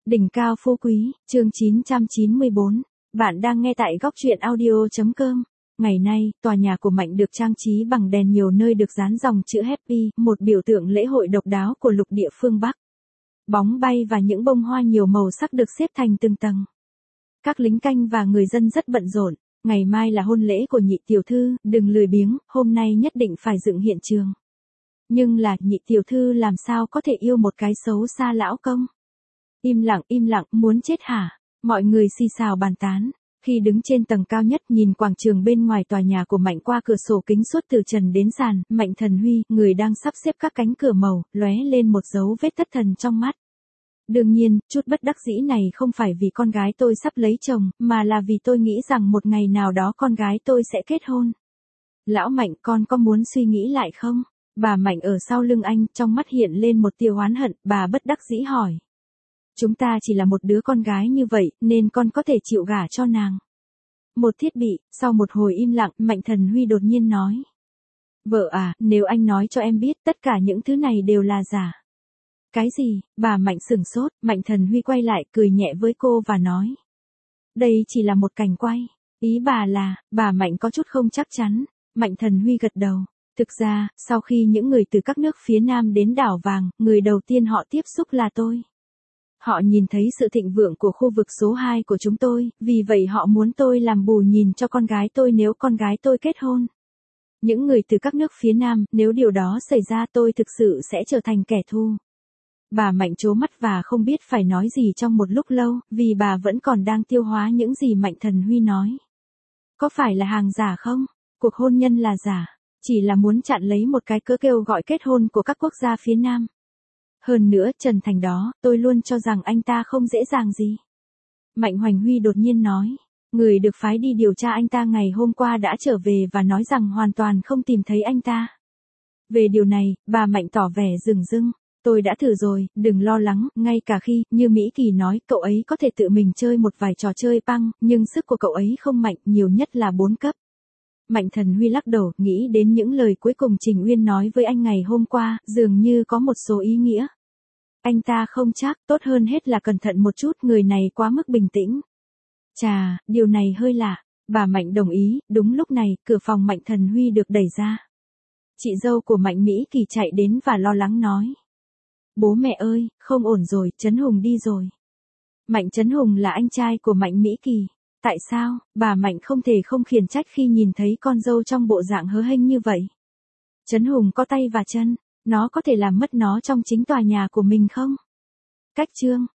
Đỉnh cao phú quý, chương 994. Bạn đang nghe tại góc truyện audio.com. Ngày nay, tòa nhà của Mạnh được trang trí bằng đèn nhiều nơi được dán dòng chữ Happy, một biểu tượng lễ hội độc đáo của lục địa phương Bắc. Bóng bay và những bông hoa nhiều màu sắc được xếp thành từng tầng. Các lính canh và người dân rất bận rộn. Ngày mai là hôn lễ của nhị tiểu thư, đừng lười biếng, hôm nay nhất định phải dựng hiện trường. Nhưng là, nhị tiểu thư làm sao có thể yêu một cái xấu xa lão công? Im lặng, muốn chết hả? Mọi người xì xào bàn tán. Khi đứng trên tầng cao nhất nhìn quảng trường bên ngoài tòa nhà của Mạnh qua cửa sổ kính suốt từ trần đến sàn, Mạnh Thần Huy, người đang sắp xếp các cánh cửa màu, lóe lên một dấu vết thất thần trong mắt. Đương nhiên, chút bất đắc dĩ này không phải vì con gái tôi sắp lấy chồng, mà là vì tôi nghĩ rằng một ngày nào đó con gái tôi sẽ kết hôn. Lão Mạnh, con có muốn suy nghĩ lại không? Bà Mạnh ở sau lưng anh, trong mắt hiện lên một tia oán hận, bà bất đắc dĩ hỏi. Chúng ta chỉ là một đứa con gái như vậy, nên con có thể chịu gả cho nàng. Một thiết bị, sau một hồi im lặng, Mạnh Thần Huy đột nhiên nói. Vợ à, nếu anh nói cho em biết tất cả những thứ này đều là giả. Cái gì? Bà Mạnh sửng sốt, Mạnh Thần Huy quay lại cười nhẹ với cô và nói. Đây chỉ là một cảnh quay. Ý bà là, bà Mạnh có chút không chắc chắn. Mạnh Thần Huy gật đầu. Thực ra, sau khi những người từ các nước phía Nam đến đảo vàng, người đầu tiên họ tiếp xúc là tôi. Họ nhìn thấy sự thịnh vượng của khu vực số 2 của chúng tôi, vì vậy họ muốn tôi làm bù nhìn cho con gái tôi nếu con gái tôi kết hôn. Những người từ các nước phía Nam, nếu điều đó xảy ra tôi thực sự sẽ trở thành kẻ thù. Bà Mạnh trố mắt và không biết phải nói gì trong một lúc lâu, vì bà vẫn còn đang tiêu hóa những gì Mạnh Thần Huy nói. Có phải là hàng giả không? Cuộc hôn nhân là giả, chỉ là muốn chặn lấy một cái cớ kêu gọi kết hôn của các quốc gia phía Nam. Hơn nữa, Trần Thành đó, tôi luôn cho rằng anh ta không dễ dàng gì. Mạnh Hoành Huy đột nhiên nói. Người được phái đi điều tra anh ta ngày hôm qua đã trở về và nói rằng hoàn toàn không tìm thấy anh ta. Về điều này, bà Mạnh tỏ vẻ rừng rưng. Tôi đã thử rồi, đừng lo lắng, ngay cả khi, như Mỹ Kỳ nói, cậu ấy có thể tự mình chơi một vài trò chơi băng, nhưng sức của cậu ấy không mạnh, nhiều nhất là 4 cấp. Mạnh Thần Huy lắc đầu, nghĩ đến những lời cuối cùng Trình Uyên nói với anh ngày hôm qua, dường như có một số ý nghĩa. Anh ta không chắc, tốt hơn hết là cẩn thận một chút, người này quá mức bình tĩnh. Chà, điều này hơi lạ. Bà Mạnh đồng ý, đúng lúc này, cửa phòng Mạnh Thần Huy được đẩy ra. Chị dâu của Mạnh Mỹ Kỳ chạy đến và lo lắng nói. Bố mẹ ơi, không ổn rồi, Trấn Hùng đi rồi. Mạnh Trấn Hùng là anh trai của Mạnh Mỹ Kỳ. Tại sao, bà Mạnh không thể không khiển trách khi nhìn thấy con dâu trong bộ dạng hớ hênh như vậy. Trấn Hùng có tay và chân, nó có thể làm mất nó trong chính tòa nhà của mình không? Cách chương.